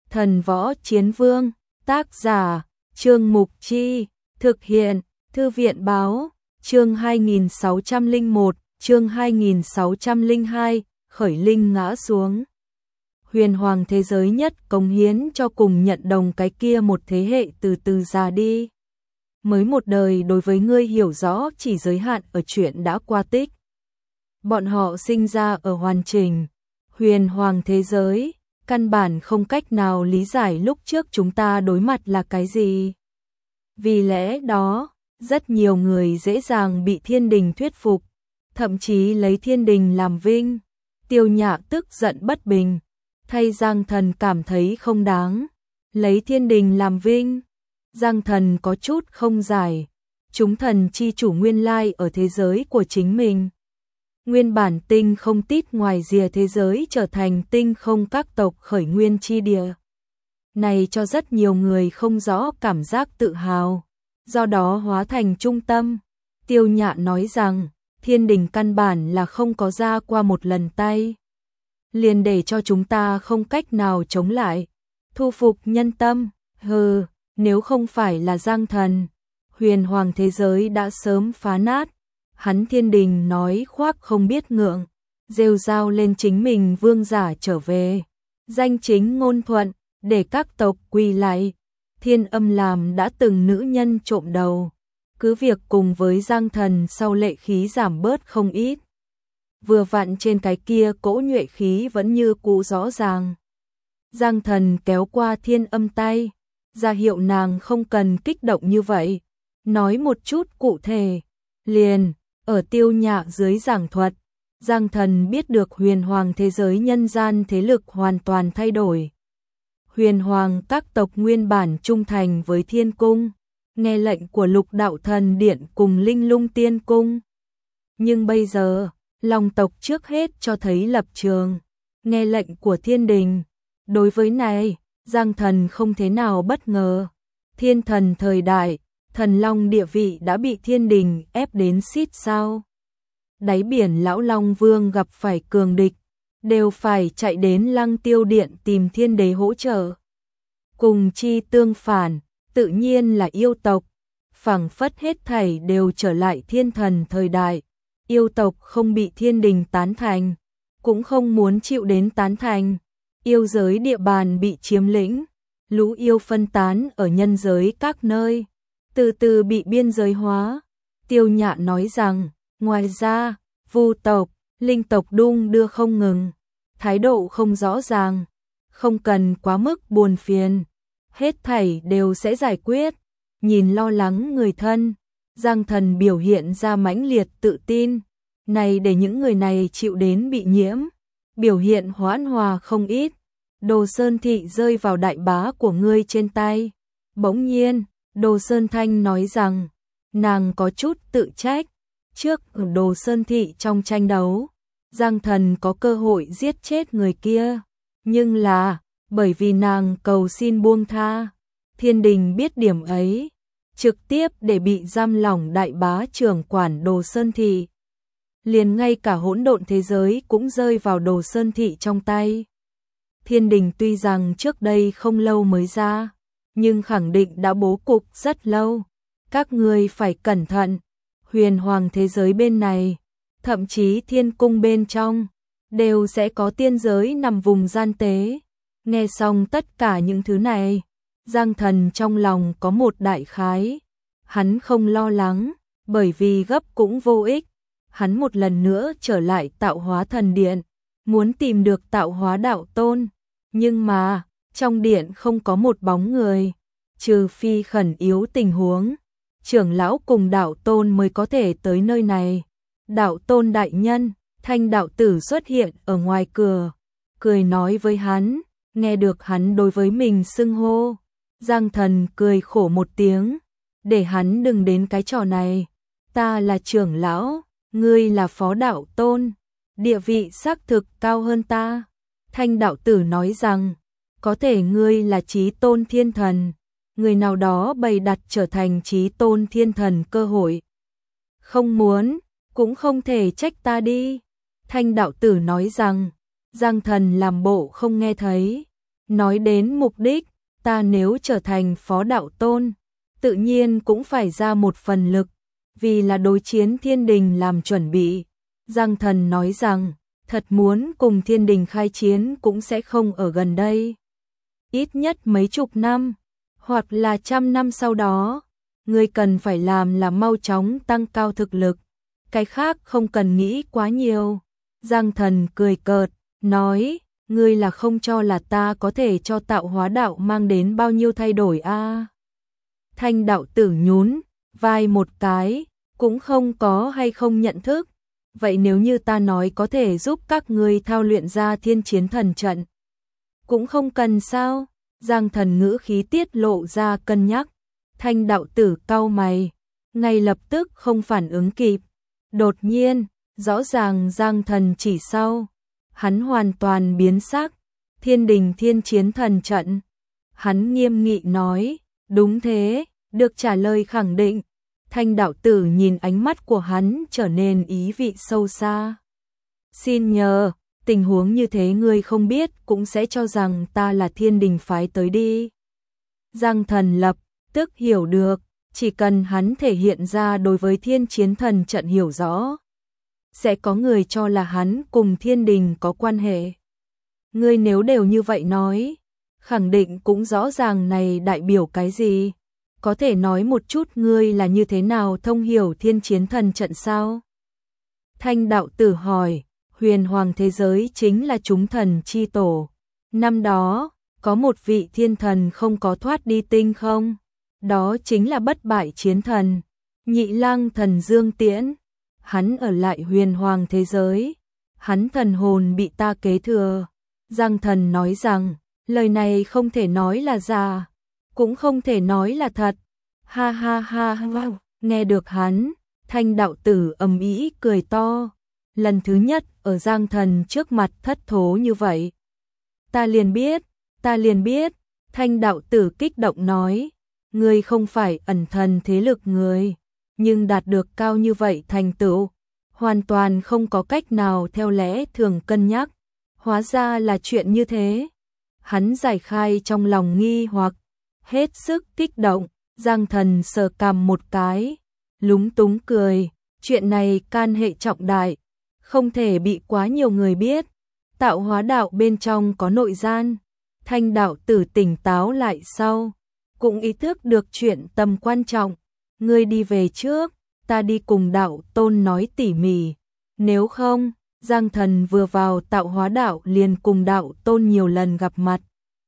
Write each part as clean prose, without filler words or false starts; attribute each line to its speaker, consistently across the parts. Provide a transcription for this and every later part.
Speaker 1: Thần Võ Chiến Vương, tác giả, Trương Mục Chi, thực hiện, Thư viện Báo, chương 2601, chương 2602, khởi linh ngã xuống. Huyền hoàng thế giới nhất cống hiến cho cùng nhận đồng cái kia một thế hệ từ từ già đi. Mới một đời đối với ngươi hiểu rõ chỉ giới hạn ở chuyện đã qua tích. Bọn họ sinh ra ở hoàn chỉnh, huyền hoàng thế giới, căn bản không cách nào lý giải lúc trước chúng ta đối mặt là cái gì. Vì lẽ đó, rất nhiều người dễ dàng bị thiên đình thuyết phục, thậm chí lấy thiên đình làm vinh. Tiêu Nhạ tức giận bất bình, thay Giang Thần cảm thấy không đáng, lấy thiên đình làm vinh. Giang Thần có chút không giải, chúng thần chi chủ nguyên lai ở thế giới của chính mình. Nguyên bản tinh không tít ngoài rìa thế giới trở thành tinh không các tộc khởi nguyên chi địa. Này cho rất nhiều người không rõ cảm giác tự hào, do đó hóa thành trung tâm. Tiêu Nhạ nói rằng, thiên đình căn bản là không có ra qua một lần tay. Liền để cho chúng ta không cách nào chống lại, thu phục nhân tâm, hừ, nếu không phải là Giang Thần, huyền hoàng thế giới đã sớm phá nát. Hắn thiên đình nói khoác không biết ngượng, rêu rao lên chính mình vương giả trở về, danh chính ngôn thuận, để các tộc quỳ lại. Thiên Âm làm đã từng nữ nhân trộm đầu, cứ việc cùng với Giang Thần sau lệ khí giảm bớt không ít. Vừa vặn trên cái kia cỗ nhuệ khí vẫn như cũ rõ ràng. Giang Thần kéo qua Thiên Âm tay, ra hiệu nàng không cần kích động như vậy, nói một chút cụ thể. Liền, ở Tiêu Nhạ dưới giảng thuật, Giang Thần biết được huyền hoàng thế giới nhân gian thế lực hoàn toàn thay đổi. Huyền hoàng các tộc nguyên bản trung thành với Thiên Cung, nghe lệnh của Lục Đạo Thần Điện cùng Linh Lung Tiên Cung. Nhưng bây giờ, Long tộc trước hết cho thấy lập trường, nghe lệnh của thiên đình. Đối với này, Giang Thần không thế nào bất ngờ. Thiên thần thời đại, thần long địa vị đã bị thiên đình ép đến xít sao. Đáy biển lão Long Vương gặp phải cường địch, đều phải chạy đến Lăng Tiêu Điện tìm thiên đế hỗ trợ. Cùng chi tương phản, tự nhiên là yêu tộc, phảng phất hết thảy đều trở lại thiên thần thời đại. Yêu tộc không bị thiên đình tán thành, cũng không muốn chịu đến tán thành. Yêu giới địa bàn bị chiếm lĩnh, lũ yêu phân tán ở nhân giới các nơi, từ từ bị biên giới hóa. Tiêu Nhạ nói rằng, ngoài ra, Vu tộc, Linh tộc đung đưa không ngừng, thái độ không rõ ràng, không cần quá mức buồn phiền, hết thảy đều sẽ giải quyết. Nhìn lo lắng người thân, Giang Thần biểu hiện ra mãnh liệt tự tin, này để những người này chịu đến bị nhiễm, biểu hiện hoãn hòa không ít. Đồ Sơn Thị rơi vào đại bá của ngươi trên tay. Bỗng nhiên, Đồ Sơn Thanh nói rằng, nàng có chút tự trách. Trước ở Đồ Sơn Thị trong tranh đấu, Giang Thần có cơ hội giết chết người kia, nhưng là, bởi vì nàng cầu xin buông tha. Thiên đình biết điểm ấy, trực tiếp để bị giam lỏng đại bá trưởng quản Đồ Sơn Thị. Liền ngay cả hỗn độn thế giới cũng rơi vào Đồ Sơn Thị trong tay. Thiên đình tuy rằng trước đây không lâu mới ra, nhưng khẳng định đã bố cục rất lâu. Các ngươi phải cẩn thận, huyền hoàng thế giới bên này, thậm chí thiên cung bên trong, đều sẽ có tiên giới nằm vùng gian tế. Nghe xong tất cả những thứ này, Giang Thần trong lòng có một đại khái. Hắn không lo lắng, bởi vì gấp cũng vô ích. Hắn một lần nữa trở lại Tạo Hóa Thần Điện, muốn tìm được Tạo Hóa Đạo Tôn. Nhưng mà, trong điện không có một bóng người, trừ phi khẩn yếu tình huống, trưởng lão cùng đạo tôn mới có thể tới nơi này. Đạo tôn đại nhân, Thanh đạo tử xuất hiện ở ngoài cửa, cười nói với hắn, nghe được hắn đối với mình xưng hô. Giang Thần cười khổ một tiếng, để hắn đừng đến cái trò này. Ta là trưởng lão, ngươi là phó đạo tôn, địa vị xác thực cao hơn ta. Thanh đạo tử nói rằng, có thể ngươi là chí tôn thiên thần, người nào đó bày đặt trở thành chí tôn thiên thần cơ hội. Không muốn, cũng không thể trách ta đi. Thanh đạo tử nói rằng, Giang Thần làm bộ không nghe thấy, Nói đến mục đích, ta nếu trở thành phó đạo tôn, tự nhiên cũng phải ra một phần lực, vì là đối chiến thiên đình làm chuẩn bị. Giang Thần nói rằng, thật muốn cùng thiên đình khai chiến cũng sẽ không ở gần đây. Ít nhất mấy chục năm, hoặc là 100 năm sau đó, ngươi cần phải làm là mau chóng tăng cao thực lực, cái khác không cần nghĩ quá nhiều. Giang Thần cười cợt, nói, ngươi là không cho là ta có thể cho tạo hóa đạo mang đến bao nhiêu thay đổi a? Thanh đạo tử nhún vai một cái, cũng không có hay không nhận thức. Vậy nếu như ta nói có thể giúp các ngươi thao luyện ra thiên chiến thần trận, cũng không cần sao? Giang Thần ngữ khí tiết lộ ra cân nhắc. Thanh đạo tử cau mày, ngay lập tức không phản ứng kịp. Đột nhiên, rõ ràng Giang Thần chỉ sau, hắn hoàn toàn biến sắc. Thiên đình thiên chiến thần trận. Hắn nghiêm nghị nói, đúng thế, được trả lời khẳng định. Thanh đạo tử nhìn ánh mắt của hắn trở nên ý vị sâu xa. Xin nhờ, tình huống như thế ngươi không biết cũng sẽ cho rằng ta là thiên đình phái tới đi. Giang Thần lập tức hiểu được, chỉ cần hắn thể hiện ra đối với thiên chiến thần trận hiểu rõ, sẽ có người cho là hắn cùng thiên đình có quan hệ. Ngươi nếu đều như vậy nói, khẳng định cũng rõ ràng này đại biểu cái gì. Có thể nói một chút ngươi là như thế nào thông hiểu thiên chiến thần trận sao? Thanh đạo tử hỏi, huyền hoàng thế giới chính là chúng thần chi tổ. Năm đó, có một vị thiên thần không có thoát đi tinh không? Đó chính là bất bại chiến thần, Nhị Lang thần Dương Tiễn. Hắn ở lại huyền hoàng thế giới, hắn thần hồn bị ta kế thừa. Giang Thần nói rằng, lời này không thể nói là giả, cũng không thể nói là thật. Ha ha ha wow. Nghe được hắn, Thanh đạo tử ầm ĩ cười to, lần thứ nhất ở Giang Thần trước mặt thất thố như vậy. Ta liền biết, Thanh đạo tử kích động nói, ngươi không phải ẩn thần thế lực người, nhưng đạt được cao như vậy thành tựu, hoàn toàn không có cách nào theo lẽ thường cân nhắc, hóa ra là chuyện như thế. Hắn giải khai trong lòng nghi hoặc, hết sức kích động. Giang Thần sờ cằm một cái, lúng túng cười, chuyện này can hệ trọng đại, không thể bị quá nhiều người biết. Tạo hóa đạo bên trong có nội gian. Thanh đạo tử tỉnh táo lại sau, cũng ý thức được chuyện tầm quan trọng. Ngươi đi về trước, ta đi cùng đạo tôn nói tỉ mỉ. Nếu không, Giang Thần vừa vào tạo hóa đạo liền cùng đạo tôn nhiều lần gặp mặt,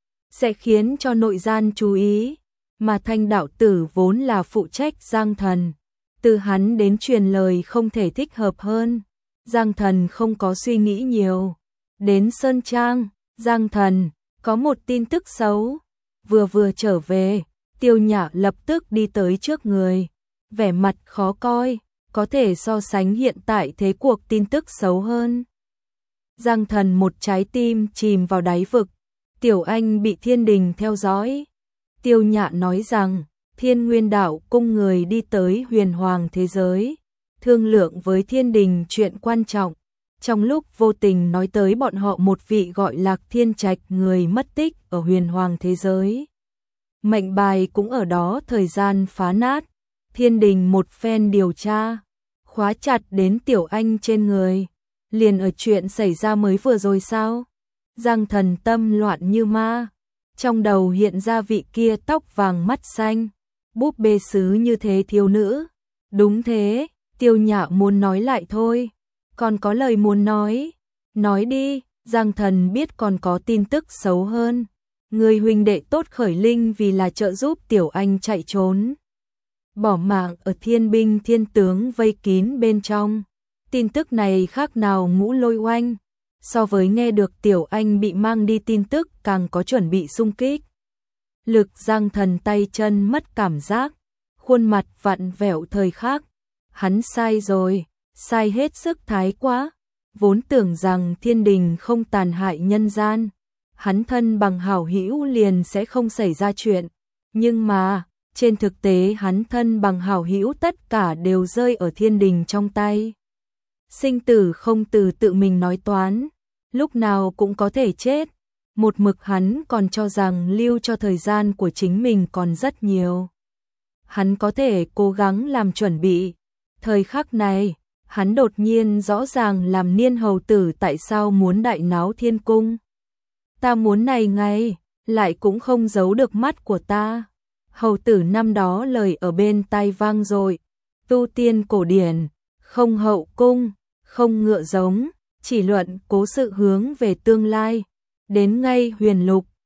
Speaker 1: sẽ khiến cho nội gian chú ý. Mà Thanh đạo tử vốn là phụ trách Giang Thần, từ hắn đến truyền lời không thể thích hợp hơn. Giang Thần không có suy nghĩ nhiều. Đến Sơn Trang, Giang Thần có một tin tức xấu. Vừa trở về, Tiêu Nhã lập tức đi tới trước người, vẻ mặt khó coi, có thể so sánh hiện tại thế cuộc tin tức xấu hơn. Giang Thần một trái tim chìm vào đáy vực, Tiểu Anh bị thiên đình theo dõi. Tiêu Nhã nói rằng, Thiên Nguyên đạo cung người đi tới huyền hoàng thế giới, thương lượng với thiên đình chuyện quan trọng. Trong lúc vô tình nói tới bọn họ một vị gọi Lạc Thiên Trạch người mất tích ở huyền hoàng thế giới. Mệnh bài cũng ở đó thời gian phá nát. Thiên đình một phen điều tra, khóa chặt đến Tiểu Anh trên người. Liền ở chuyện xảy ra mới vừa rồi sao? Giang Thần tâm loạn như ma. Trong đầu hiện ra vị kia tóc vàng mắt xanh, búp bê sứ như thế thiếu nữ. Đúng thế, Tiêu Nhã muốn nói lại thôi. Còn có lời muốn nói đi. Giang Thần biết còn có tin tức xấu hơn. Người huynh đệ tốt Khởi Linh vì là trợ giúp Tiểu Anh chạy trốn, bỏ mạng ở thiên binh thiên tướng vây kín bên trong. Tin tức này khác nào ngũ lôi oanh, so với nghe được Tiểu Anh bị mang đi tin tức càng có chuẩn bị xung kích. Lực Giang Thần tay chân mất cảm giác, khuôn mặt vặn vẹo thời khắc. Hắn sai rồi, sai hết sức thái quá. Vốn tưởng rằng thiên đình không tàn hại nhân gian, hắn thân bằng hảo hữu liền sẽ không xảy ra chuyện. Nhưng mà, trên thực tế hắn thân bằng hảo hữu tất cả đều rơi ở thiên đình trong tay. Sinh tử không từ tự mình nói toán, lúc nào cũng có thể chết. một mực hắn còn cho rằng lưu cho thời gian của chính mình còn rất nhiều. Hắn có thể cố gắng làm chuẩn bị. Thời khắc này, hắn đột nhiên rõ ràng làm Niên hầu tử tại sao muốn đại náo thiên cung. Ta muốn này ngay, lại cũng không giấu được mắt của ta. Hầu tử năm đó lời ở bên tai vang rồi, tu tiên cổ điển, không hậu cung, không ngựa giống, chỉ luận cố sự hướng về tương lai. Đến ngay huyền lục,